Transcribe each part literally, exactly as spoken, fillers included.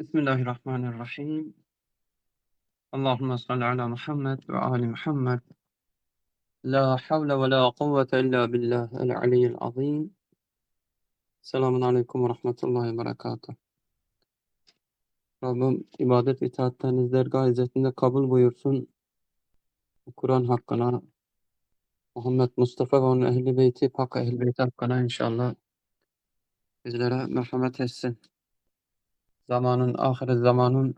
Bismillahirrahmanirrahim. Allahümme salli ala Muhammed ve ali Muhammed. La havle ve la kuvvete illa billah el aliyyil azim. Selamun aleyküm ve rahmetullahi ve berekatuhu. Rabbim ibadet ve itaatten dergah izzetinde kabul buyursun. Kur'an hakkına, Muhammed Mustafa ve onun ehli beyti, pak ehli beyti hakkına inşallah bizlere merhamet etsin. Zamanın, ahiret zamanın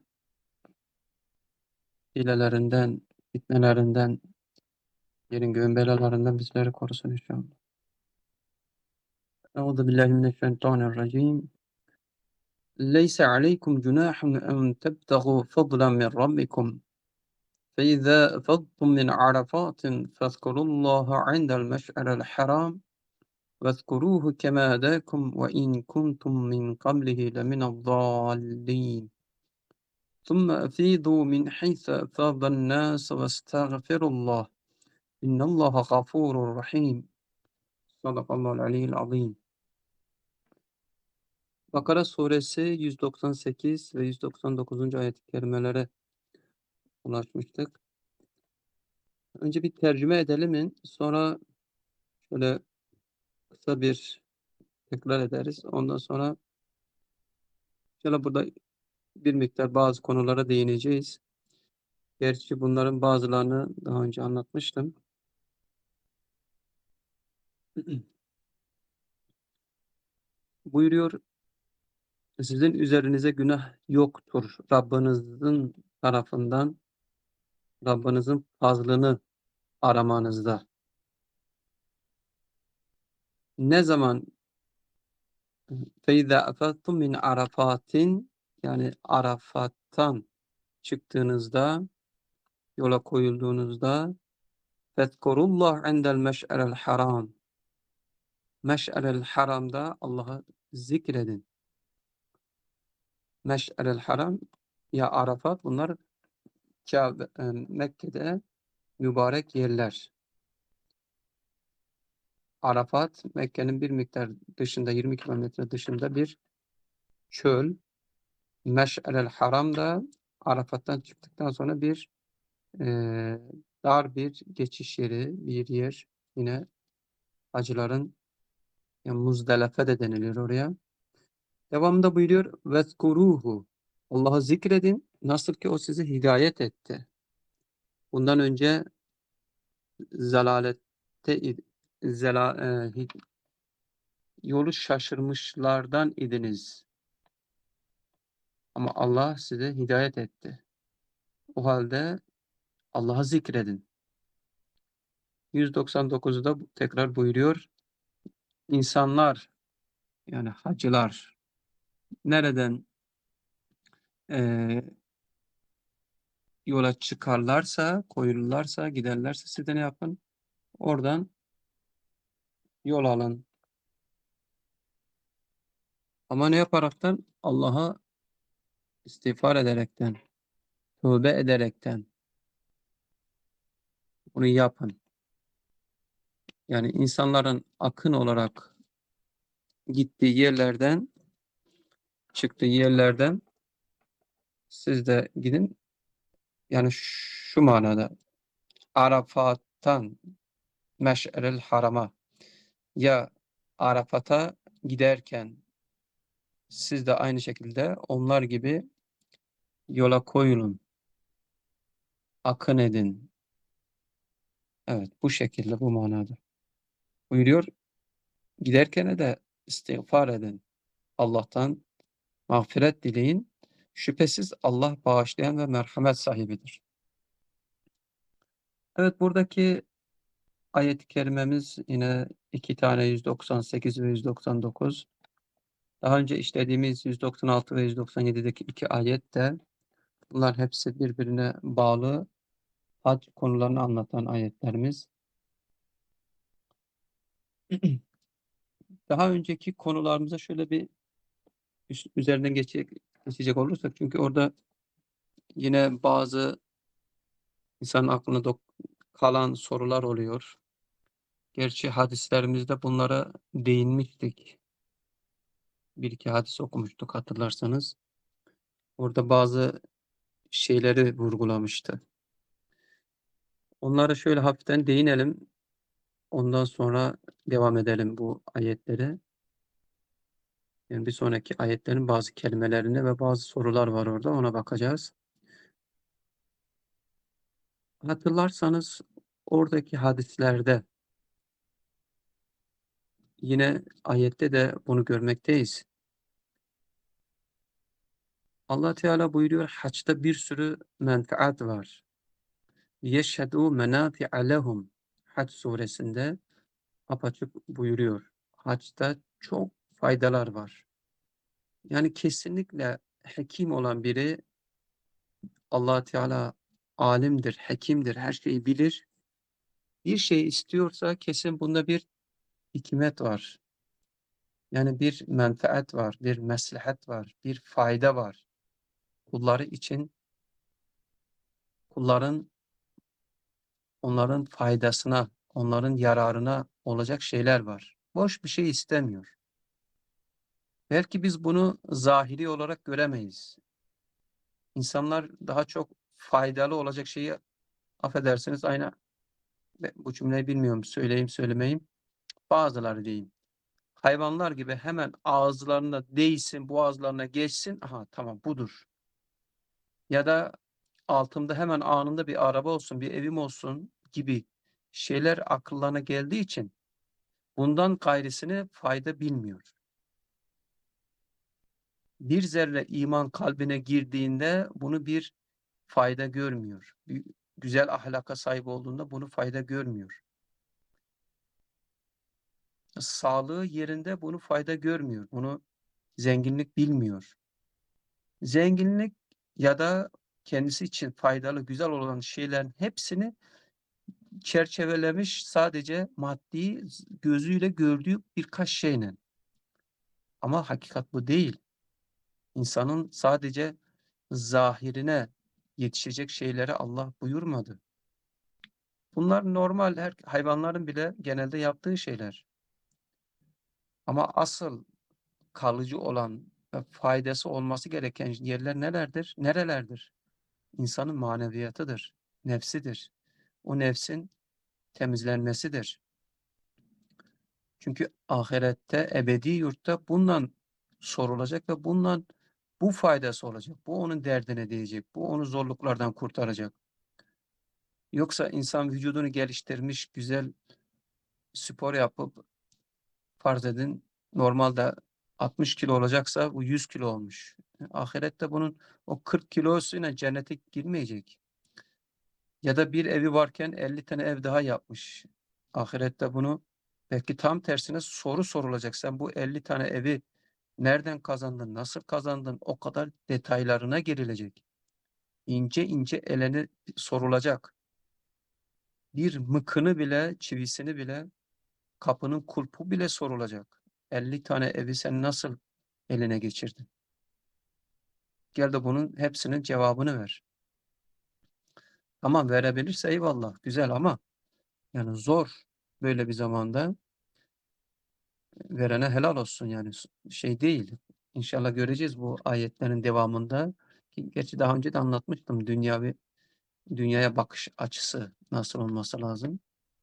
hilelerinden, fitnelerinden, yerin göğün belalarından bizleri korusun inşallah. Euzu billahi mineşşeytanirracim. Leyse aleykum cunahun en tebtagû fadlan min rabbikum. فإذا أفضتم من عرفات فاذكروا الله عند المشعر الحرام واذكروه كما هداكم وإن كنتم من قبله لمن الضالين ثم أفيضوا من حيث أفاض الناس واستغفروا الله إن الله غفور رحيم صدق الله العلي العظيم. Bakara suresi yüz doksan sekiz ve yüz doksan dokuzuncu ayet-i kerimelere ulaşmıştık. Önce bir tercüme edelim, sonra şöyle kısa bir tekrar ederiz. Ondan sonra şöyle burada bir miktar bazı konulara değineceğiz. Gerçi bunların bazılarını daha önce anlatmıştım. Buyuruyor, sizin üzerinize günah yoktur. Rabbinizin tarafından Rabbinizin fazlını aramanızda. Ne zaman فَاِذَا اَفَضْتُمْ min arafatin, yani Arafat'tan çıktığınızda, yola koyulduğunuzda فَذْكُرُوا عِنْدَ الْمَشْعَرِ الْحَرَامِ, Meş'erel Haram'da Allah'ı zikredin. Meş'erel Haram ya Arafat, bunlar Kabe, e, Mekke'de mübarek yerler. Arafat Mekke'nin bir miktar dışında, yirmi kilometre dışında bir çöl. Meş'erel Haram da Arafat'tan çıktıktan sonra bir e, dar bir geçiş yeri, bir yer. Yine hacıların, yani Muzdelefe de denilir oraya. Devamında buyuruyor vezkuruhu, Allah'ı zikredin nasıl ki o sizi hidayet etti. Bundan önce zelalette zela, e, yolu şaşırmışlardan idiniz. Ama Allah size hidayet etti. O halde Allah'ı zikredin. yüz doksan dokuzda tekrar buyuruyor. İnsanlar, yani hacılar nereden e, yola çıkarlarsa, koyulurlarsa, giderlerse siz de ne yapın? Oradan yol alın. Ama ne yaparaktan? Allah'a istiğfar ederekten, tövbe ederekten bunu yapın. Yani insanların akın olarak gittiği yerlerden, çıktığı yerlerden siz de gidin. Yani şu manada Arafat'tan Meş'erel Haram'a, ya Arafat'a giderken siz de aynı şekilde onlar gibi yola koyulun, akın edin. Evet, bu şekilde, bu manada buyuruyor. Giderken de istiğfar edin. Allah'tan mağfiret dileyin. Şüphesiz Allah bağışlayan ve merhamet sahibidir. Evet, buradaki ayet-i kerimemiz yine iki tane, yüz doksan sekiz ve yüz doksan dokuz. Daha önce işlediğimiz yüz doksan altı ve yüz doksan yedideki iki ayet de, bunlar hepsi birbirine bağlı hac konularını anlatan ayetlerimiz. Daha önceki konularımıza şöyle bir üzerinden geçecek, geçecek olursak, çünkü orada yine bazı insanın aklına kalan sorular oluyor. Gerçi hadislerimizde bunlara değinmiştik. Bir iki hadis okumuştuk hatırlarsanız. Orada bazı şeyleri vurgulamıştı. Onlara şöyle hafiften değinelim. Ondan sonra devam edelim bu ayetlere. Yani bir sonraki ayetlerin bazı kelimelerine ve bazı sorular var orada, ona bakacağız. Hatırlarsanız oradaki hadislerde yine ayette de bunu görmekteyiz. Allah Teala buyuruyor, haçta bir sürü menfaat var. Yeşhedû menâfi'a lehum. Hac suresinde apaçık buyuruyor. Haçta çok faydalar var. Yani kesinlikle hekim olan biri, Allah Teala alimdir, hekimdir, her şeyi bilir. Bir şey istiyorsa kesin bunda bir hikmet var. Yani bir menfaat var, bir maslahat var, bir fayda var. Kulları için, kulların onların faydasına, onların yararına olacak şeyler var. Boş bir şey istemiyor. Belki biz bunu zahiri olarak göremeyiz. İnsanlar daha çok faydalı olacak şeyi, affedersiniz, aynı bu cümleyi bilmiyorum söyleyeyim söylemeyeyim. Bazıları diyeyim. Hayvanlar gibi hemen ağızlarına değsin, boğazlarına geçsin. Aha tamam budur. Ya da altımda hemen anında bir araba olsun, bir evim olsun gibi şeyler akıllarına geldiği için bundan gayrısını fayda bilmiyor. Bir zerre iman kalbine girdiğinde bunu bir fayda görmüyor. Bir güzel ahlaka sahip olduğunda bunu fayda görmüyor. Sağlığı yerinde bunu fayda görmüyor. Bunu zenginlik bilmiyor. Zenginlik ya da kendisi için faydalı, güzel olan şeylerin hepsini çerçevelemiş sadece maddi gözüyle gördüğü birkaç şeyle. Ama hakikat bu değil. İnsanın sadece zahirine yetişecek şeyleri Allah buyurmadı. Bunlar normal, her hayvanların bile genelde yaptığı şeyler. Ama asıl kalıcı olan ve faydası olması gereken yerler nelerdir? Nerelerdir? İnsanın maneviyatıdır, nefsidir. O nefsin temizlenmesidir. Çünkü ahirette, ebedi yurtta bundan sorulacak ve bundan bu faydası olacak. Bu onun derdine değecek. Bu onu zorluklardan kurtaracak. Yoksa insan vücudunu geliştirmiş, güzel spor yapıp farz edin normalde altmış kilo olacaksa bu yüz kilo olmuş. Ahirette bunun o kırk kilosuyla cennete girmeyecek. Ya da bir evi varken elli tane ev daha yapmış. Ahirette bunu belki tam tersine soru sorulacak. Sen bu elli tane evi nereden kazandın, nasıl kazandın? O kadar detaylarına girilecek. İnce ince eleni sorulacak. Bir mıkını bile, çivisini bile, kapının kulpu bile sorulacak. elli tane evi sen nasıl eline geçirdin? Gel de bunun hepsinin cevabını ver. Tamam, verebilirse eyvallah, güzel, ama yani zor böyle bir zamanda. Verene helal olsun, yani şey değil. İnşallah göreceğiz bu ayetlerin devamında. Ki gerçi daha önce de anlatmıştım, dünyavi dünyaya bakış açısı nasıl olması lazım.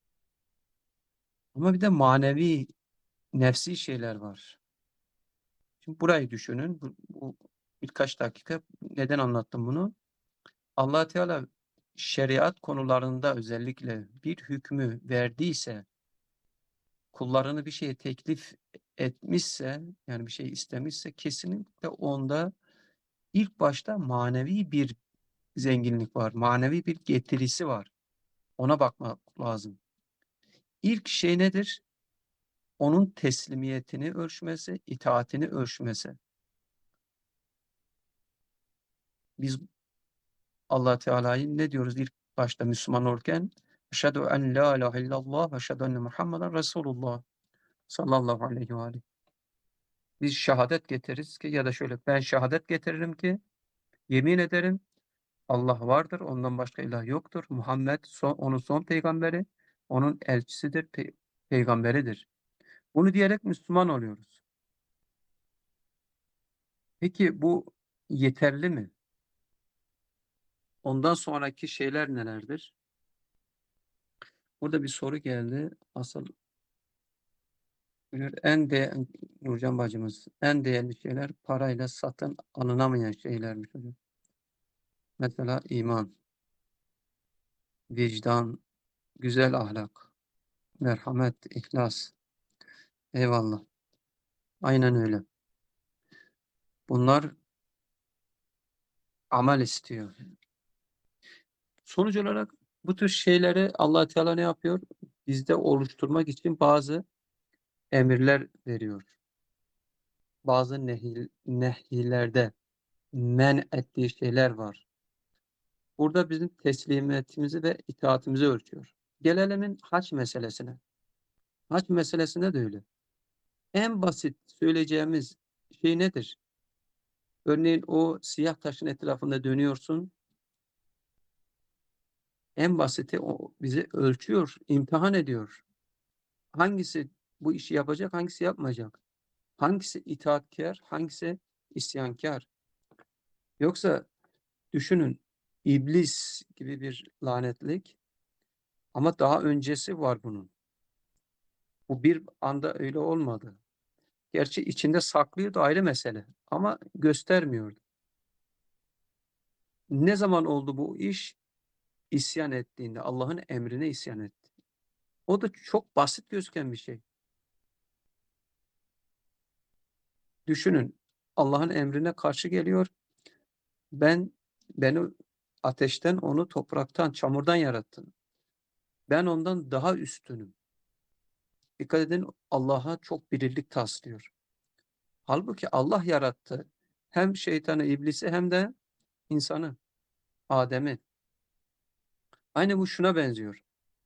Ama bir de manevi, nefsi şeyler var. Şimdi burayı düşünün. Bu, bu birkaç dakika neden anlattım bunu? Allah Teala şeriat konularında özellikle bir hükmü verdiyse, kullarını bir şeye teklif etmişse, yani bir şey istemişse, kesinlikle onda ilk başta manevi bir zenginlik var. Manevi bir getirisi var. Ona bakmak lazım. İlk şey nedir? Onun teslimiyetini ölçmesi, itaatini ölçmesi. Biz Allah Teala'yı ne diyoruz ilk başta Müslüman olurken? Eşhedü en la ilahe illallah ve eşhedü enne Muhammeden Resulullah sallallahu aleyhi ve aleyhi. Biz şehadet getiririz ki, ya da şöyle, ben şehadet getiririm ki, yemin ederim Allah vardır, ondan başka ilah yoktur. Muhammed son, onun son peygamberi, onun elçisidir, pe peygamberidir. Bunu diyerek Müslüman oluyoruz. Peki bu yeterli mi? Ondan sonraki şeyler nelerdir? Burada bir soru geldi. Asıl en de Nurcan bacımız, en değerli şeyler parayla satın alınamayan şeylermiş hocam. Mesela iman, vicdan, güzel ahlak, merhamet, ihlas. Eyvallah. Aynen öyle. Bunlar amel istiyor. Sonuç olarak bu tür şeyleri Allah Teala ne yapıyor? Bizde oluşturmak için bazı emirler veriyor. Bazı nehil, nehyilerde men ettiği şeyler var. Burada bizim teslimiyetimizi ve itaatimizi ölçüyor. Gelelim hac meselesine. Hac meselesinde de öyle. En basit söyleyeceğimiz şey nedir? Örneğin o siyah taşın etrafında dönüyorsun. En basiti o bizi ölçüyor, imtihan ediyor. Hangisi bu işi yapacak, hangisi yapmayacak? Hangisi itaatkar, hangisi isyankar? Yoksa düşünün, iblis gibi bir lanetlik ama daha öncesi var bunun. Bu bir anda öyle olmadı. Gerçi içinde saklıyordu, ayrı mesele ama göstermiyordu. Ne zaman oldu bu iş? İsyan ettiğinde, Allah'ın emrine isyan etti. O da çok basit gözüken bir şey. Düşünün, Allah'ın emrine karşı geliyor. Ben beni ateşten, onu topraktan, çamurdan yarattın. Ben ondan daha üstünüm. Dikkat edin, Allah'a çok birlik taslıyor. Halbuki Allah yarattı. Hem şeytanı, iblisi hem de insanı, Adem'i. Aynı bu şuna benziyor.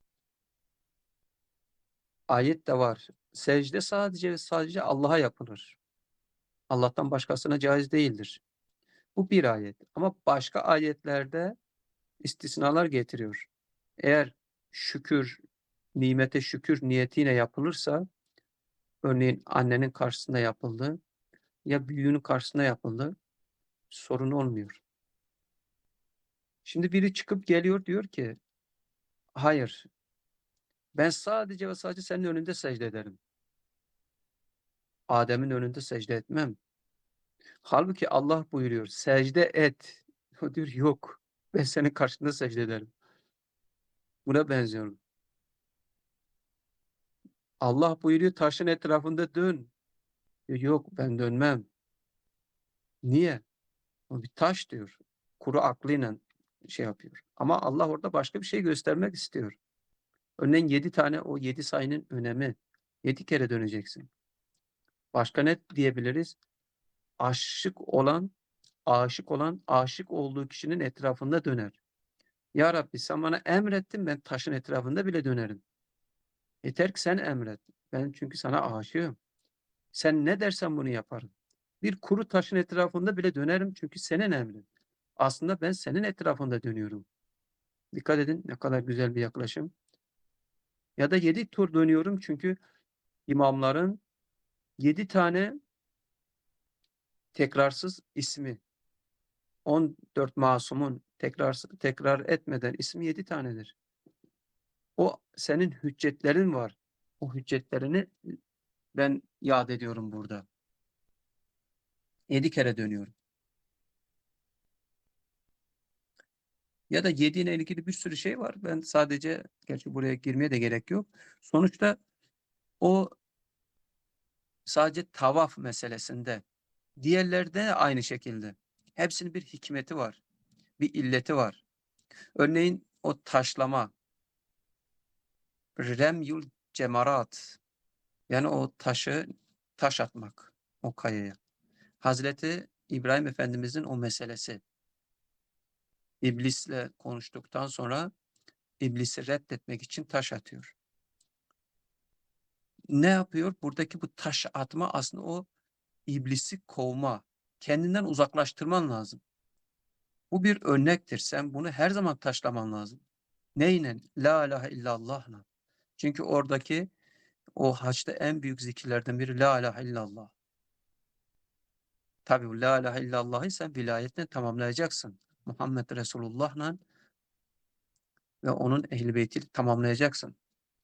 Ayet de var. Secde sadece ve sadece Allah'a yapılır. Allah'tan başkasına caiz değildir. Bu bir ayet. Ama başka ayetlerde istisnalar getiriyor. Eğer şükür, nimete şükür niyetiyle yapılırsa, örneğin annenin karşısında yapıldı ya büyüğünün karşısında yapıldı, sorun olmuyor. Şimdi biri çıkıp geliyor diyor ki, hayır, ben sadece ve sadece senin önünde secde ederim. Adem'in önünde secde etmem. Halbuki Allah buyuruyor, secde et. O diyor, yok, ben senin karşında secde ederim. Buna benziyorum. Allah buyuruyor, taşın etrafında dön. Diyor, yok, ben dönmem. Niye? O bir taş diyor. Kuru aklıyla şey yapıyor. Ama Allah orada başka bir şey göstermek istiyor. Örneğin yedi tane, o yedi sayının önemi. Yedi kere döneceksin. Başka ne diyebiliriz? Aşık olan, aşık olan, aşık olduğu kişinin etrafında döner. Ya Rabbi sen bana emrettin, ben taşın etrafında bile dönerim. Yeter ki sen emret. Ben çünkü sana aşığım. Sen ne dersen bunu yaparım. Bir kuru taşın etrafında bile dönerim çünkü senin emrin. Aslında ben senin etrafında dönüyorum. Dikkat edin ne kadar güzel bir yaklaşım. Ya da yedi tur dönüyorum çünkü imamların yedi tane tekrarsız ismi, on dört masumun tekrarsız, tekrar etmeden ismi yedi tanedir. O senin hüccetlerin var. O hüccetlerini ben yad ediyorum burada. Yedi kere dönüyorum. Ya da yediğine ilgili bir sürü şey var. Ben sadece, gerçi buraya girmeye de gerek yok. Sonuçta o sadece tavaf meselesinde. Diğerlerde de aynı şekilde. Hepsinin bir hikmeti var. Bir illeti var. Örneğin o taşlama, remyul cemarat, yani o taşı taş atmak o kayaya. Hazreti İbrahim Efendimizin o meselesi. İblisle konuştuktan sonra iblisi reddetmek için taş atıyor. Ne yapıyor? Buradaki bu taş atma aslında o iblisi kovma. Kendinden uzaklaştırman lazım. Bu bir örnektir. Sen bunu her zaman taşlaman lazım. Neyle? La ilahe illallah'la. Çünkü oradaki o haçta en büyük zikirlerden biri La ilahe illallah. Tabii la ilahe illallah'ı sen vilayetle tamamlayacaksın. Muhammed Resulullah'la ve onun ehl-i beytiyle tamamlayacaksın.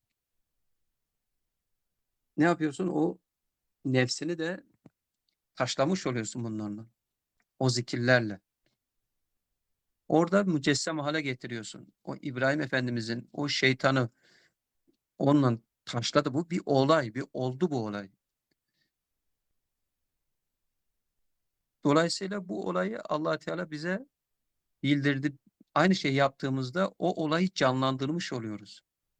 Ne yapıyorsun? O nefsini de taşlamış oluyorsun bunlarla. O zikirlerle. Orada mücessem hale getiriyorsun. O İbrahim Efendimizin o şeytanı onunla taşladı. Bu bir olay, bir oldu bu olay. Dolayısıyla bu olayı Allah Teala bize bildirdi. Aynı şeyi yaptığımızda o olayı canlandırmış oluyoruz.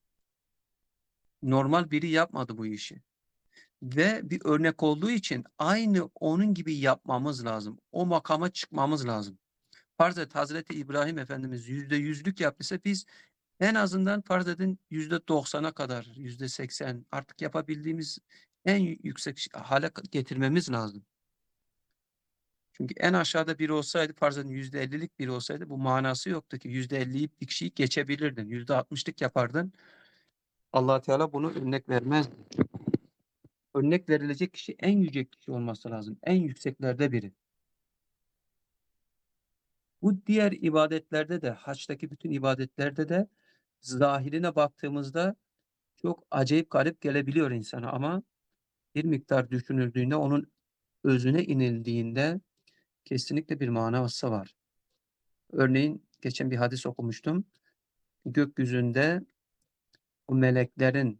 Normal biri yapmadı bu işi. Ve bir örnek olduğu için aynı onun gibi yapmamız lazım. O makama çıkmamız lazım. Farz et Hazreti İbrahim Efendimiz yüzde yüzlük yaptıysa biz en azından farz edin yüzde doksana kadar, yüzde seksen artık yapabildiğimiz en yüksek hale getirmemiz lazım. Çünkü en aşağıda biri olsaydı, farz edin yüzde ellilik biri olsaydı bu manası yoktu ki yüzde elliyi bir kişiyi geçebilirdin. yüzde altmışlık yapardın. Allah Teala bunu örnek vermez. Örnek verilecek kişi en yüce kişi olması lazım. En yükseklerde biri. Bu diğer ibadetlerde de, haçtaki bütün ibadetlerde de zahirine baktığımızda çok acayip garip gelebiliyor insana ama bir miktar düşünüldüğünde onun özüne inildiğinde kesinlikle bir manası var. Örneğin geçen bir hadis okumuştum. Gökyüzünde o meleklerin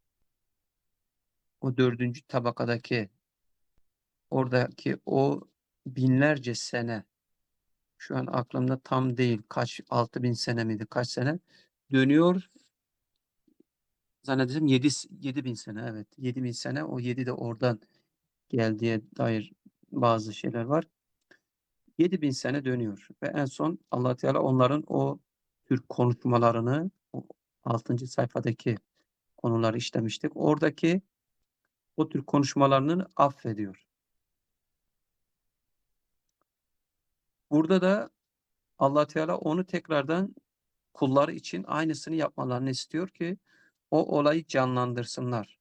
o dördüncü tabakadaki oradaki o binlerce sene şu an aklımda tam değil kaç altı bin sene miydi kaç sene dönüyor zannedersem yedi, yedi bin sene evet yedi bin sene o yedi de oradan geldiğe dair bazı şeyler var. yedi bin sene dönüyor ve en son Allah Teala onların o tür konuşmalarını o altıncı sayfadaki konuları işlemiştik. Oradaki o tür konuşmalarını affediyor. Burada da Allah Teala onu tekrardan kulları için aynısını yapmalarını istiyor ki o olayı canlandırsınlar.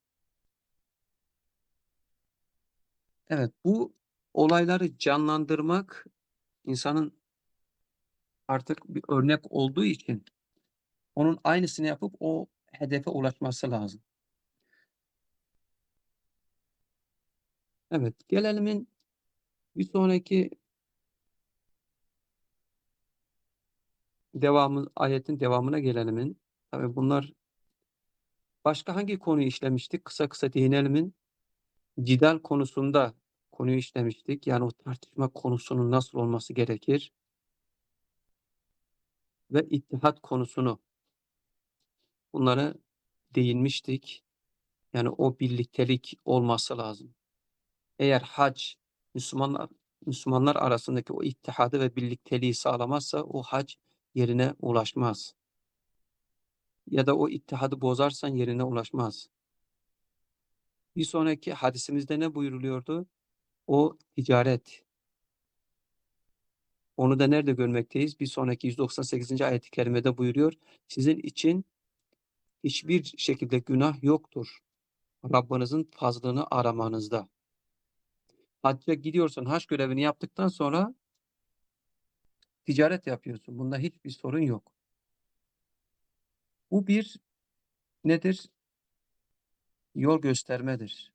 Evet, bu olayları canlandırmak insanın artık bir örnek olduğu için onun aynısını yapıp o hedefe ulaşması lazım. Evet, gelelim bir sonraki devamı, ayetin devamına gelelim. Tabii bunlar başka hangi konuyu işlemiştik? Kısa kısa değinelim. Cidal konusunda konuyu işlemiştik. Yani o tartışma konusunun nasıl olması gerekir? Ve ittihat konusunu bunlara değinmiştik. Yani o birliktelik olması lazım. Eğer hac Müslümanlar Müslümanlar arasındaki o ittihadı ve birlikteliği sağlamazsa o hac yerine ulaşmaz. Ya da o ittihadı bozarsan yerine ulaşmaz. Bir sonraki hadisimizde ne buyuruluyordu? O ticaret. Onu da nerede görmekteyiz? Bir sonraki yüz doksan sekizinci ayet-i kerimede buyuruyor. Sizin için hiçbir şekilde günah yoktur. Rabbinizin fazlını aramanızda. Hacca gidiyorsun, hac görevini yaptıktan sonra ticaret yapıyorsun. Bunda hiçbir sorun yok. Bu bir nedir? Yol göstermedir.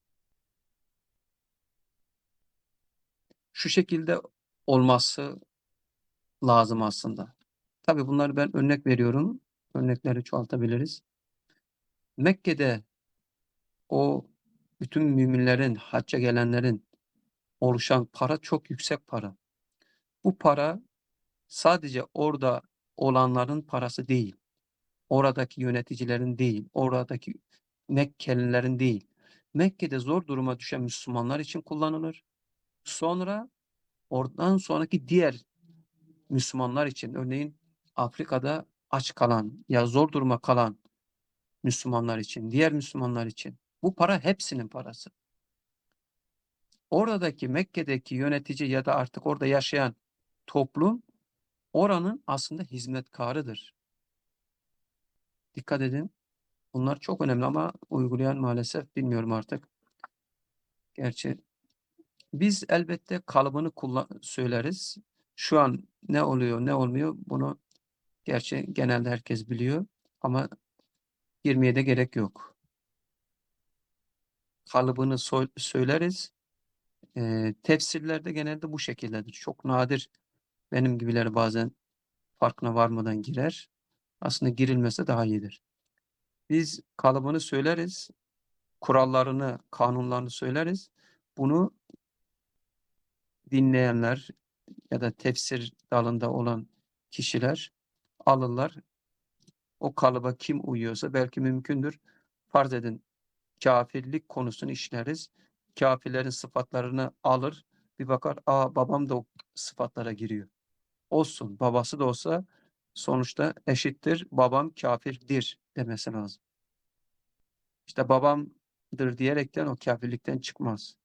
Şu şekilde olması lazım aslında. Tabii bunları ben örnek veriyorum. Örnekleri çoğaltabiliriz. Mekke'de o bütün müminlerin, hacca gelenlerin oluşan para çok yüksek para. Bu para sadece orada olanların parası değil. Oradaki yöneticilerin değil, oradaki Mekkelilerin değil. Mekke'de zor duruma düşen Müslümanlar için kullanılır. Sonra oradan sonraki diğer Müslümanlar için, örneğin Afrika'da aç kalan ya zor duruma kalan Müslümanlar için, diğer Müslümanlar için. Bu para hepsinin parası. Oradaki Mekke'deki yönetici ya da artık orada yaşayan toplum oranın aslında hizmetkarıdır. Dikkat edin. Bunlar çok önemli ama uygulayan maalesef bilmiyorum artık. Gerçi Biz elbette kalıbını kullan söyleriz. Şu an ne oluyor, ne olmuyor bunu gerçi genelde herkes biliyor ama girmeye de gerek yok. Kalıbını soy söyleriz. Eee, tefsirlerde genelde bu şekildedir. Çok nadir benim gibileri bazen farkına varmadan girer. Aslında girilmese daha iyidir. Biz kalıbını söyleriz, kurallarını, kanunlarını söyleriz. Bunu dinleyenler ya da tefsir dalında olan kişiler alırlar. O kalıba kim uyuyorsa belki mümkündür. Farz edin kâfirlik konusunu işleriz. Kâfirlerin sıfatlarını alır, bir bakar, a, babam da o sıfatlara giriyor. Olsun, babası da olsa sonuçta eşittir, babam kâfirdir demesi lazım. İşte babamdır diyerekten o kâfirlikten çıkmaz.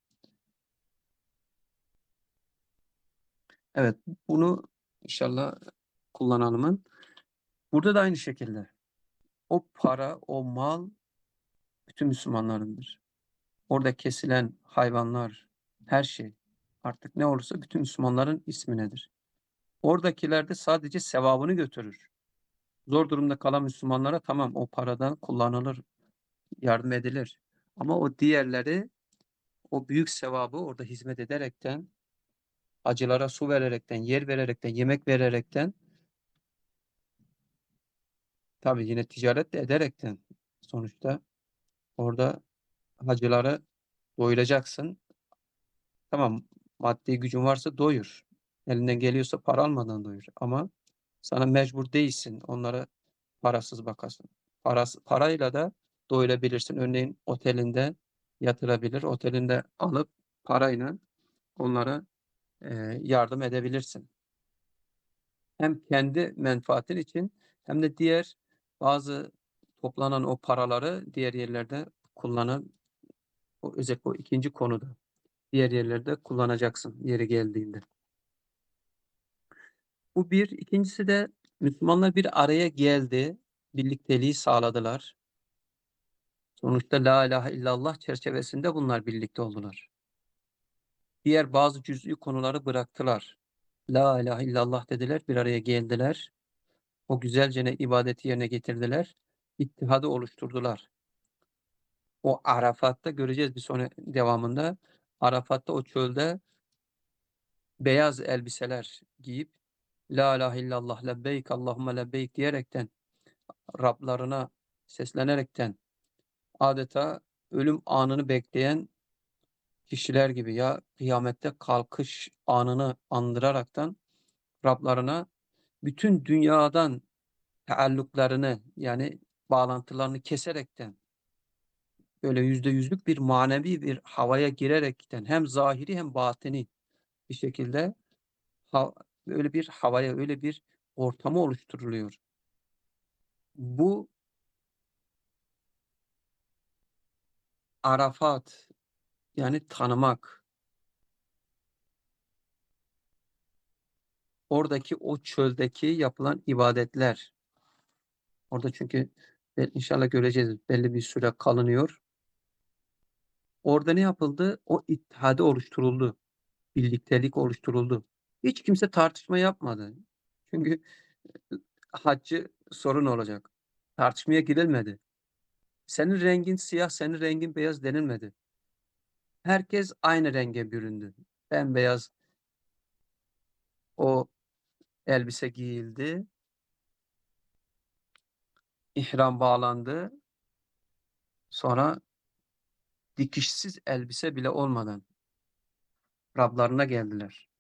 Evet, bunu inşallah kullanalımın. Burada da aynı şekilde. O para, o mal bütün Müslümanlarındır. Orada kesilen hayvanlar, her şey artık ne olursa bütün Müslümanların isminedir. Oradakiler de sadece sevabını götürür. Zor durumda kalan Müslümanlara tamam o paradan kullanılır, yardım edilir. Ama o diğerleri o büyük sevabı orada hizmet ederekten, acılara su vererekten, yer vererekten, yemek vererekten, tabii yine ticaret de ederekten sonuçta orada hacıları doyuracaksın. Tamam, maddi gücün varsa doyur. Elinden geliyorsa para almadan doyur ama sana mecbur değilsin onlara parasız bakasın. Parası, parayla da doyurabilirsin. Örneğin otelinde yatırabilir, otelinde alıp parayla onlara eee, yardım edebilirsin. Hem kendi menfaatin için hem de diğer bazı toplanan o paraları diğer yerlerde kullanan, o özellikle o ikinci konuda diğer yerlerde kullanacaksın yeri geldiğinde. Bu bir. İkincisi de Müslümanlar bir araya geldi, birlikteliği sağladılar. Sonuçta la ilahe illallah çerçevesinde bunlar birlikte oldular. Diğer bazı cüz'i konuları bıraktılar. La ilahe illallah dediler, bir araya geldiler. O güzelce ibadeti yerine getirdiler. İttihadı oluşturdular. O Arafat'ta göreceğiz bir sonra devamında. Arafat'ta o çölde beyaz elbiseler giyip La ilahe illallah lebbeyk Allahümme lebbeyk diyerekten Rablarına seslenerekten adeta ölüm anını bekleyen kişiler gibi ya kıyamette kalkış anını andıraraktan Rablarına bütün dünyadan taalluklarını yani bağlantılarını keserekten böyle yüzde yüzlük bir manevi bir havaya girerekten hem zahiri hem batini bir şekilde ha, öyle bir havaya öyle bir ortamı oluşturuluyor. Bu Arafat yani tanımak, oradaki o çöldeki yapılan ibadetler. Orada çünkü e, inşallah göreceğiz belli bir süre kalınıyor. Orada ne yapıldı? O ittihadi oluşturuldu. Birliktelik oluşturuldu. Hiç kimse tartışma yapmadı. Çünkü haccı sorun olacak. Tartışmaya girilmedi. Senin rengin siyah, senin rengin beyaz denilmedi. Herkes aynı renge büründü. Bembeyaz o elbise giyildi. İhram bağlandı. Sonra dikişsiz elbise bile olmadan Rablarına geldiler.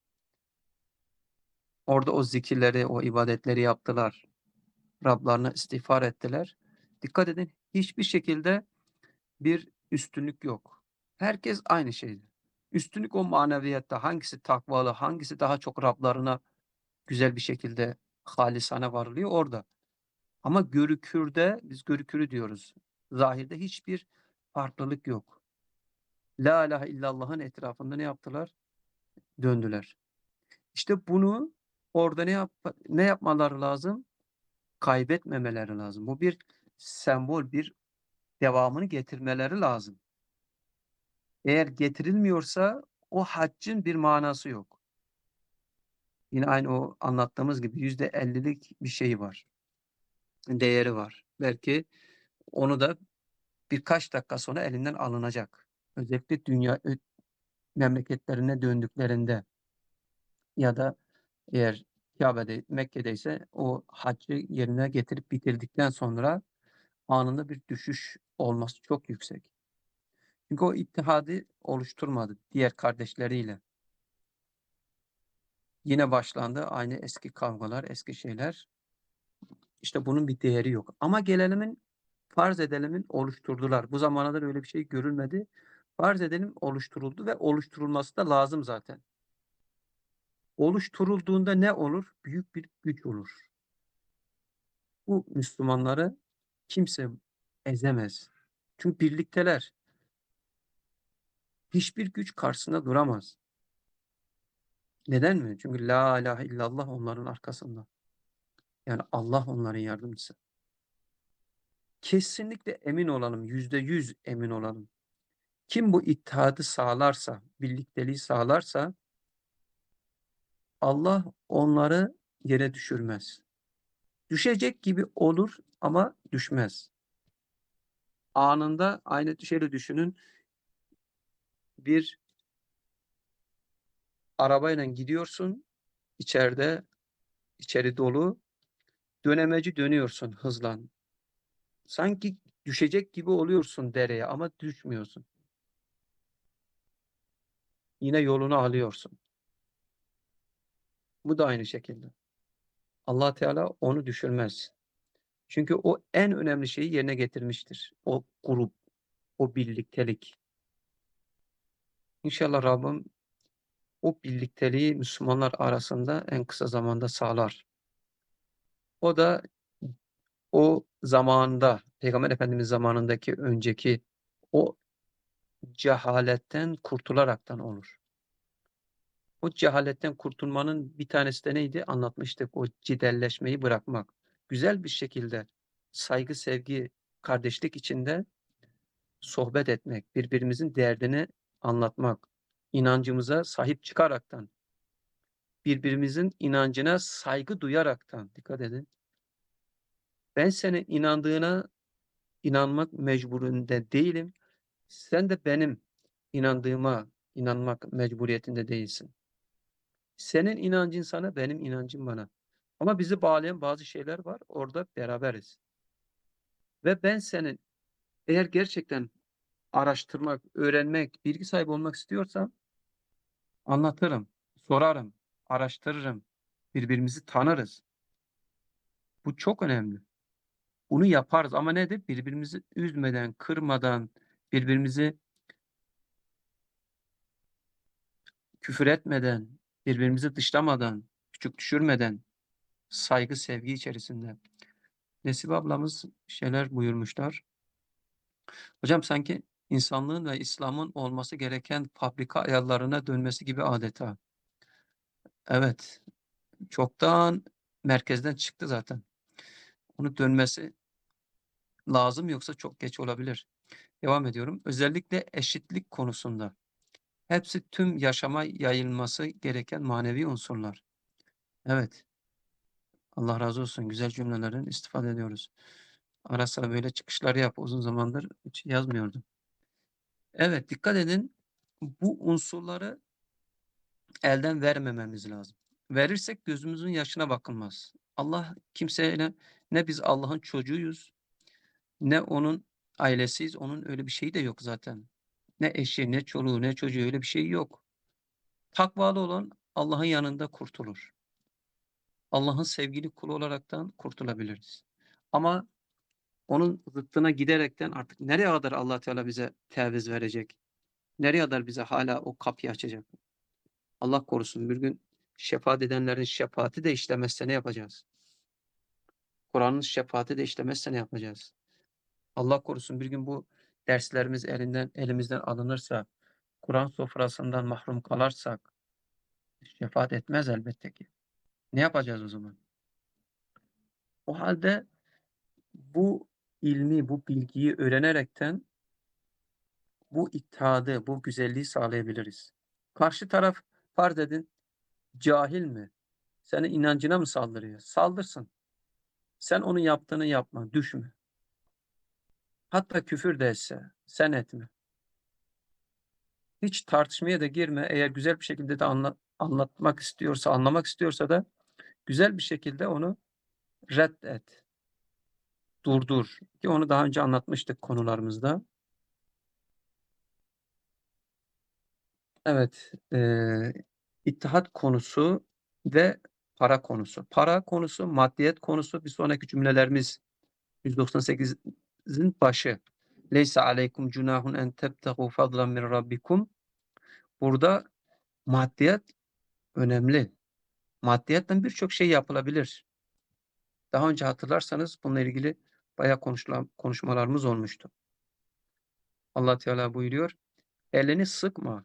Orada o zikirleri, o ibadetleri yaptılar. Rablarına istiğfar ettiler. Dikkat edin, hiçbir şekilde bir üstünlük yok. Herkes aynı şeydi. Üstünlük o maneviyatta. Hangisi takvalı, hangisi daha çok Rablarına güzel bir şekilde halisane varılıyor orada. Ama görükürde, biz görükürü diyoruz. Zahirde hiçbir farklılık yok. La ilahe illallah'ın etrafında ne yaptılar? Döndüler. İşte bunu orada ne yap ne yapmaları lazım? Kaybetmemeleri lazım. Bu bir sembol, bir devamını getirmeleri lazım. Eğer getirilmiyorsa o haccın bir manası yok. Yine aynı o anlattığımız gibi yüzde ellilik bir şeyi var, değeri var. Belki onu da birkaç dakika sonra elinden alınacak. Özellikle dünya ö memleketlerine döndüklerinde ya da eğer Kâbe'de, Mekke'deyse o haccı yerine getirip bitirdikten sonra anında bir düşüş olması çok yüksek. Çünkü o ittihadı oluşturmadı diğer kardeşleriyle. Yine başlandı aynı eski kavgalar, eski şeyler. İşte bunun bir değeri yok. Ama gelelimin, farz edelimin oluşturdular. Bu zamana kadar öyle bir şey görülmedi. Farz edelim oluşturuldu ve oluşturulması da lazım zaten. Oluşturulduğunda ne olur? Büyük bir güç olur. Bu Müslümanları kimse ezemez. Çünkü birlikteler. Hiçbir güç karşısında duramaz. Neden mi? Çünkü la ilahe illallah onların arkasında. Yani Allah onların yardımcısı. Kesinlikle emin olalım, yüzde yüz emin olalım. Kim bu ittihadı sağlarsa, birlikteliği sağlarsa Allah onları yere düşürmez. Düşecek gibi olur ama düşmez. Anında aynı şöyle düşünün, bir arabayla gidiyorsun, içeride, içeri dolu, dönemeci dönüyorsun hızla. Sanki düşecek gibi oluyorsun dereye ama düşmüyorsun. Yine yolunu alıyorsun. Bu da aynı şekilde. Allah Teala onu düşürmez. Çünkü o en önemli şeyi yerine getirmiştir. O grup, o birliktelik. İnşallah Rabbim o birlikteliği Müslümanlar arasında en kısa zamanda sağlar. O da o zamanda, Peygamber Efendimiz zamanındaki önceki o cehaletten kurtularaktan olur. O cehaletten kurtulmanın bir tanesi de neydi? Anlatmıştık. O cidelleşmeyi bırakmak. Güzel bir şekilde saygı, sevgi, kardeşlik içinde sohbet etmek, birbirimizin derdini anlatmak, inancımıza sahip çıkaraktan, birbirimizin inancına saygı duyaraktan, dikkat edin. Ben senin inandığına inanmak mecburiyetinde değilim. Sen de benim inandığıma inanmak mecburiyetinde değilsin. Senin inancın sana, benim inancım bana. Ama bizi bağlayan bazı şeyler var. Orada beraberiz. Ve ben senin eğer gerçekten araştırmak, öğrenmek, bilgi sahibi olmak istiyorsam anlatırım, sorarım, araştırırım. Birbirimizi tanırız. Bu çok önemli. Bunu yaparız ama nedir? Birbirimizi üzmeden, kırmadan, birbirimizi küfür etmeden, birbirimizi dışlamadan, küçük düşürmeden, saygı, sevgi içerisinde. Nesibe ablamız şeyler buyurmuşlar. Hocam sanki insanlığın ve İslam'ın olması gereken fabrika ayarlarına dönmesi gibi adeta. Evet, çoktan merkezden çıktı zaten. Onu dönmesi lazım yoksa çok geç olabilir. Devam ediyorum. Özellikle eşitlik konusunda. Hepsi tüm yaşama yayılması gereken manevi unsurlar. Evet, Allah razı olsun. Güzel cümlelerin istifade ediyoruz. Ara sıra böyle çıkışlar yap. Uzun zamandır hiç yazmıyordum. Evet, dikkat edin. Bu unsurları elden vermememiz lazım. Verirsek gözümüzün yaşına bakılmaz. Allah kimseyle ne biz Allah'ın çocuğuyuz, ne onun ailesiyiz. Onun öyle bir şeyi de yok zaten. Ne eşi, ne çoluğu, ne çocuğu öyle bir şey yok. Takvalı olan Allah'ın yanında kurtulur. Allah'ın sevgili kulu olaraktan kurtulabiliriz. Ama onun zıttına giderekten artık nereye kadar Allah Teala bize teviz verecek? Nereye kadar bize hala o kapıyı açacak? Allah korusun bir gün şefaat edenlerin şefaati de işlemezse ne yapacağız? Kur'an'ın şefaati de işlemezse ne yapacağız? Allah korusun bir gün bu derslerimiz elinden elimizden alınırsa, Kur'an sofrasından mahrum kalırsak şefaat etmez elbette ki. Ne yapacağız o zaman? O halde bu ilmi, bu bilgiyi öğrenerekten bu ittihadı, bu güzelliği sağlayabiliriz. Karşı taraf farz edin cahil mi? Senin inancına mı saldırıyor? Saldırsın. Sen onun yaptığını yapma, düşme. Hatta küfür de etse sen etme. Hiç tartışmaya da girme. Eğer güzel bir şekilde de anla anlatmak istiyorsa, anlamak istiyorsa da güzel bir şekilde onu reddet, durdur. Ki onu daha önce anlatmıştık konularımızda. Evet, eee, ittihat konusu ve para konusu. Para konusu, maddiyet konusu bir sonraki cümlelerimiz yüz doksan sekizin başı. "Leyse aleykum cunahun en tebtegu fadlen min rabbikum." Burada maddiyet önemli. Maddiyetle birçok şey yapılabilir. Daha önce hatırlarsanız bununla ilgili bayağı konuşulan konuşmalarımız olmuştu. Allah Teala buyuruyor, "Elini sıkma,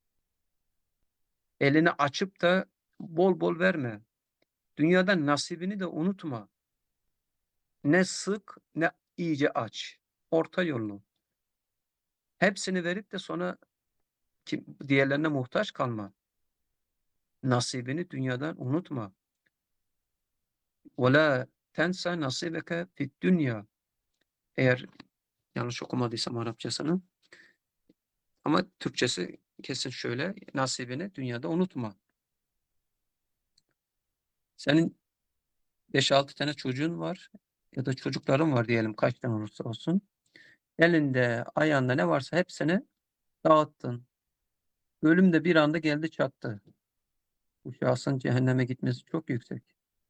elini açıp da bol bol verme. Dünyadan nasibini de unutma. Ne sık ne iyice aç. Orta yollu. Hepsini verip de sonra kim, diğerlerine muhtaç kalma. Nasibini dünyadan unutma. وَلَا تَنْسَ نَصِيبَكَ فِي الدُّنْيَا." Eğer yanlış okumadıysam Arapçasını. Ama Türkçesi kesin şöyle, nasibini dünyada unutma. Senin beş altı tane çocuğun var ya da çocukların var diyelim kaç tane olursa olsun. Elinde, ayağında ne varsa hepsini dağıttın. Ölüm de bir anda geldi çattı. Bu şahsın cehenneme gitmesi çok yüksek.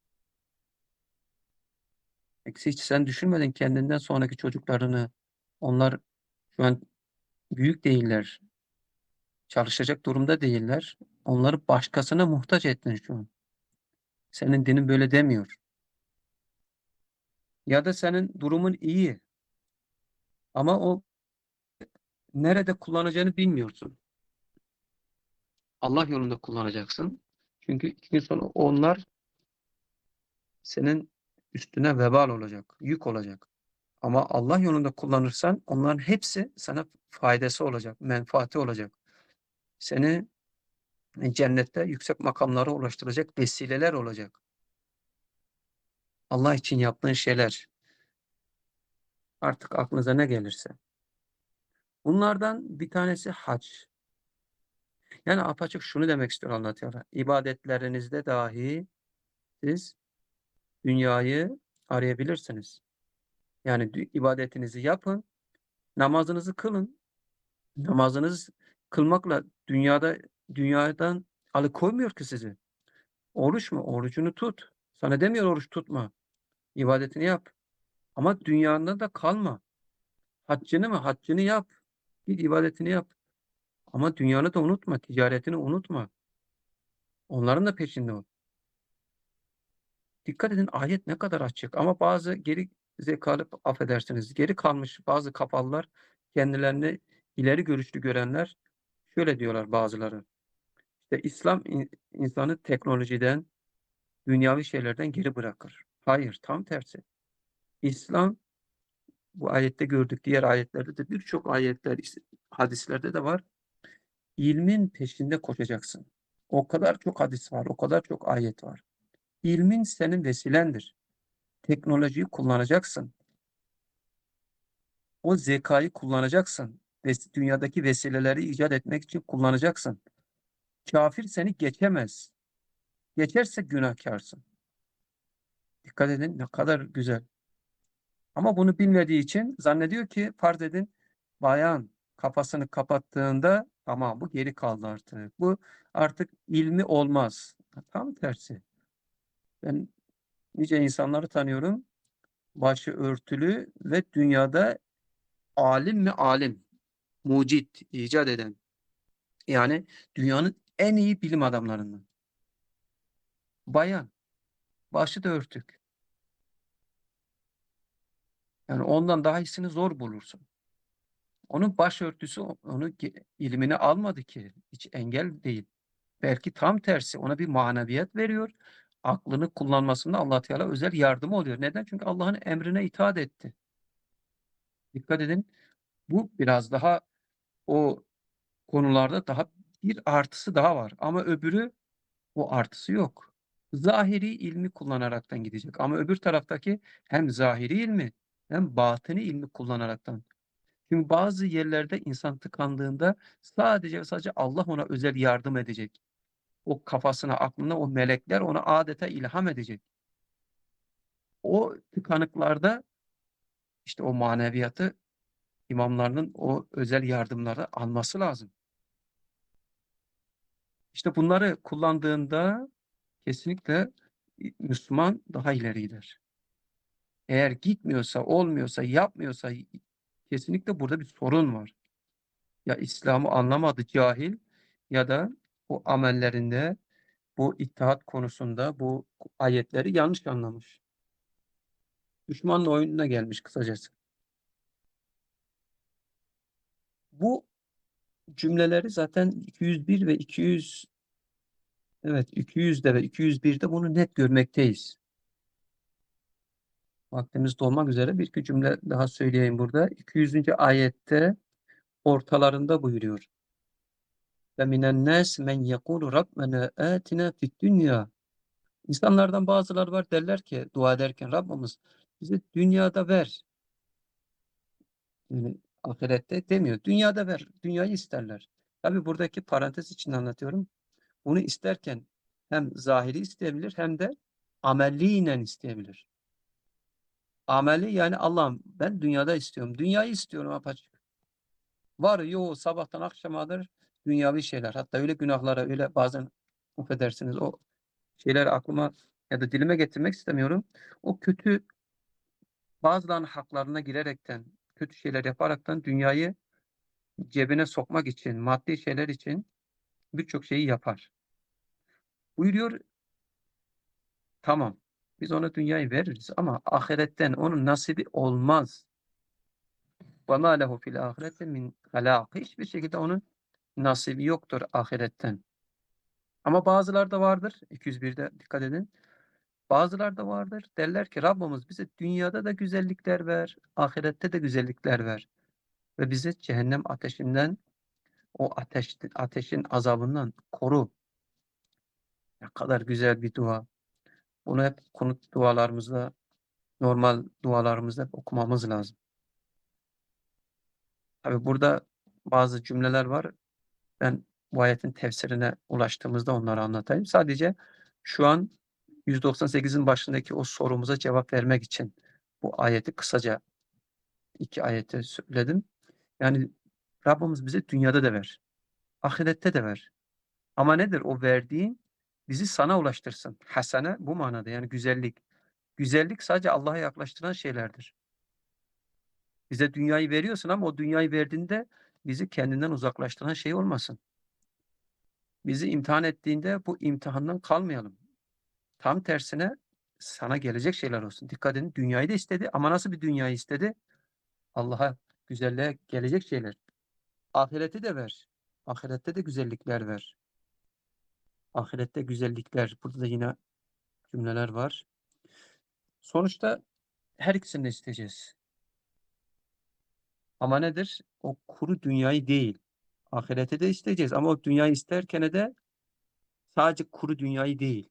Eksi hiç sen düşünmedin kendinden sonraki çocuklarını. Onlar şu an büyük değiller. Çalışacak durumda değiller. Onları başkasına muhtaç ettin şu an. Senin dinin böyle demiyor. Ya da senin durumun iyi ama o nerede kullanacağını bilmiyorsun. Allah yolunda kullanacaksın. Çünkü iki gün sonra onlar senin üstüne vebal olacak, yük olacak. Ama Allah yolunda kullanırsan onların hepsi sana faydası olacak, menfaati olacak. Seni cennette yüksek makamlara ulaştıracak vesileler olacak. Allah için yaptığın şeyler artık aklınıza ne gelirse. Bunlardan bir tanesi hac. Yani apaçık şunu demek istiyor Allah Teala. İbadetlerinizde dahi siz dünyayı arayabilirsiniz. Yani ibadetinizi yapın, namazınızı kılın. Namazınız kılmakla dünyada dünyadan alıkoymuyor ki sizi. Oruç mu? Orucunu tut. Sana demiyor oruç tutma. İbadetini yap. Ama dünyanda da kalma. Haccını mı? Haccını yap. Git ibadetini yap. Ama dünyanı da unutma. Ticaretini unutma. Onların da peşinde ol. Dikkat edin ayet ne kadar açık. Ama bazı geri zekalı, affedersiniz, geri kalmış bazı kafalılar, kendilerini ileri görüşlü görenler şöyle diyorlar bazıları. İşte İslam in- insanı teknolojiden, dünyavi şeylerden geri bırakır. Hayır, tam tersi. İslam bu ayette gördük, diğer ayetlerde de birçok ayetler, hadislerde de var. İlmin peşinde koşacaksın. O kadar çok hadis var, o kadar çok ayet var. İlmin senin vesilendir. Teknolojiyi kullanacaksın. O zekayı kullanacaksın. Ves- Dünyadaki vesileleri icat etmek için kullanacaksın. Kafir seni geçemez. Geçerse günahkarsın. Dikkat edin ne kadar güzel. Ama bunu bilmediği için zannediyor ki farz edin bayan kafasını kapattığında tamam bu geri kaldı artık. Bu artık ilmi olmaz. Tam tersi. Ben nice insanları tanıyorum. Başı örtülü ve dünyada alim mi alim, mucit, icat eden. Yani dünyanın en iyi bilim adamlarından. Bayan, başı da örtük. Yani ondan daha iyisini zor bulursun. Onun başörtüsü onu ilmini almadı ki. Hiç engel değil. Belki tam tersi ona bir maneviyat veriyor. Aklını kullanmasında Allah Teala özel yardım oluyor. Neden? Çünkü Allah'ın emrine itaat etti. Dikkat edin. Bu biraz daha o konularda daha bir artısı daha var ama öbürü o artısı yok. Zahiri ilmi kullanaraktan gidecek ama öbür taraftaki hem zahiri ilmi hem batini ilmi kullanaraktan. Çünkü bazı yerlerde insan tıkandığında sadece ve sadece Allah ona özel yardım edecek. O kafasına, aklına o melekler ona adeta ilham edecek. O tıkanıklarda işte o maneviyatı imamlarının o özel yardımları alması lazım. İşte bunları kullandığında kesinlikle Müslüman daha ileri gider. Eğer gitmiyorsa, olmuyorsa, yapmıyorsa kesinlikle burada bir sorun var. Ya İslam'ı anlamadı cahil ya da bu amellerinde, bu ittihat konusunda bu ayetleri yanlış anlamış. Düşmanla oyununa gelmiş kısacası. Bu cümleleri zaten iki yüz bir ve iki yüz evet iki yüzde ve iki yüz birde bunu net görmekteyiz. Vaktimiz dolmak üzere bir iki cümle daha söyleyeyim burada. iki yüzüncü ayette ortalarında buyuruyor. Ve minen nas men yekulu Rabbena atina fid dünya. İnsanlardan bazıları var derler ki dua ederken Rabbimiz bize dünyada ver. Yani ahirette demiyor. Dünyada ver. Dünyayı isterler. Tabii buradaki parantez için anlatıyorum. Bunu isterken hem zahiri isteyebilir hem de amelliyle isteyebilir. Ameli yani Allah'ım ben dünyada istiyorum. Dünyayı istiyorum apaçık. Var yok sabahtan akşamadır dünyavi şeyler. Hatta öyle günahlara öyle bazen affedersiniz o şeyler aklıma ya da dilime getirmek istemiyorum. O kötü bazılarının haklarına girerekten kötü şeyler yaparaktan dünyayı cebine sokmak için maddi şeyler için birçok şeyi yapar. Buyuruyor tamam biz ona dünyayı veririz ama ahiretten onun nasibi olmaz. وَمَا لَهُ فِي الْآخِرَةِ مِنْ خَلَاقٍ Hiçbir şekilde onun nasibi yoktur ahiretten. Ama bazıları da vardır. iki yüz birde dikkat edin. Bazıları da vardır. Derler ki Rabbimiz bize dünyada da güzellikler ver, ahirette de güzellikler ver. Ve bizi cehennem ateşinden, o ateş, ateşin azabından koru. Ne kadar güzel bir dua. Bunu hep kunut dualarımızda, normal dualarımızda hep okumamız lazım. Tabi burada bazı cümleler var. Ben bu ayetin tefsirine ulaştığımızda onları anlatayım. Sadece şu an yüz doksan sekizin başındaki o sorumuza cevap vermek için bu ayeti kısaca iki ayeti söyledim. Yani Rabbimiz bize dünyada da ver, ahirette de ver. Ama nedir o verdiğin? Bizi sana ulaştırsın. Hasene bu manada yani güzellik. Güzellik sadece Allah'a yaklaştıran şeylerdir. Bize dünyayı veriyorsun ama o dünyayı verdiğinde bizi kendinden uzaklaştıran şey olmasın. Bizi imtihan ettiğinde bu imtihandan kalmayalım. Tam tersine sana gelecek şeyler olsun. Dikkat edin dünyayı da istedi ama nasıl bir dünyayı istedi? Allah'a güzelliğe gelecek şeyler. Ahireti de ver. Ahirette de güzellikler ver. Ahirette güzellikler. Burada da yine cümleler var. Sonuçta her ikisini de isteyeceğiz. Ama nedir? O kuru dünyayı değil. Ahirete de isteyeceğiz ama o dünyayı isterken de sadece kuru dünyayı değil.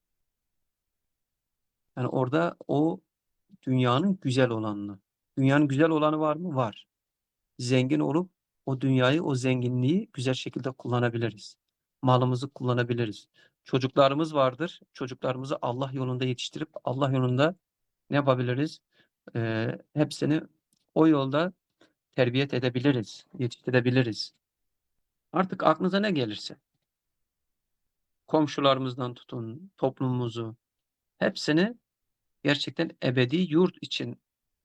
Yani orada o dünyanın güzel olanını. Dünyanın güzel olanı var mı? Var. Zengin olup o dünyayı, o zenginliği güzel şekilde kullanabiliriz. Malımızı kullanabiliriz. Çocuklarımız vardır. Çocuklarımızı Allah yolunda yetiştirip Allah yolunda ne yapabiliriz? Ee, hepsini o yolda terbiyet edebiliriz, yetiştirebiliriz. Artık aklınıza ne gelirse. Komşularımızdan tutun, toplumumuzu, hepsini gerçekten ebedi yurt için.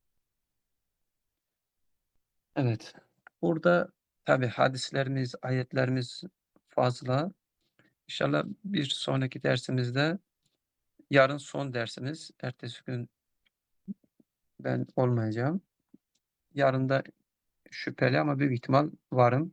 Evet. Burada tabii hadislerimiz, ayetlerimiz fazla. İnşallah bir sonraki dersimizde yarın son dersimiz. Ertesi gün ben olmayacağım. Yarın da şüpheli ama büyük ihtimal varım.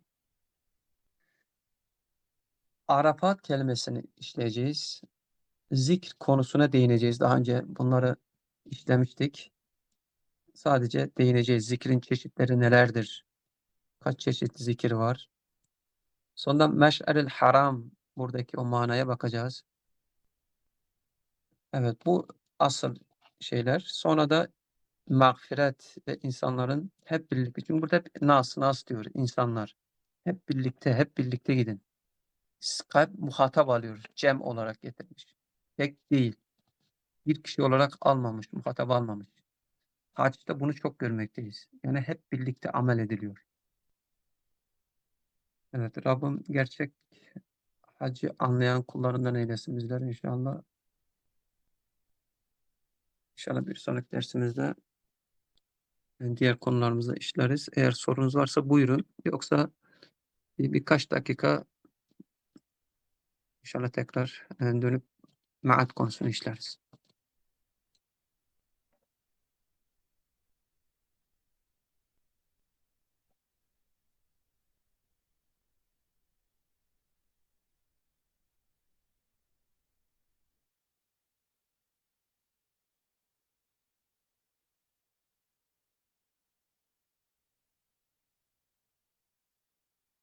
Arafat kelimesini işleyeceğiz. Zikr konusuna değineceğiz. Daha önce bunları işlemiştik. Sadece değineceğiz. Zikrin çeşitleri nelerdir? Kaç çeşit zikir var? Sonra meş'eril haram, buradaki o manaya bakacağız. Evet, bu asıl şeyler. Sonra da mağfiret ve insanların hep birlikte. Çünkü burada hep nas, nas diyor insanlar. Hep birlikte, hep birlikte gidin. Skype muhatap alıyoruz. Cem olarak getirmiş. Tek değil. Bir kişi olarak almamış, muhatap almamış. Hacda bunu çok görmekteyiz. Yani hep birlikte amel ediliyor. Evet, Rabbim gerçek hacı anlayan kullarından eylesin bizleri inşallah. İnşallah bir sonraki dersimizde e, diğer konularımızı işleriz. Eğer sorunuz varsa buyurun. Yoksa bir, birkaç dakika inşallah tekrar e, dönüp maat konusunu işleriz.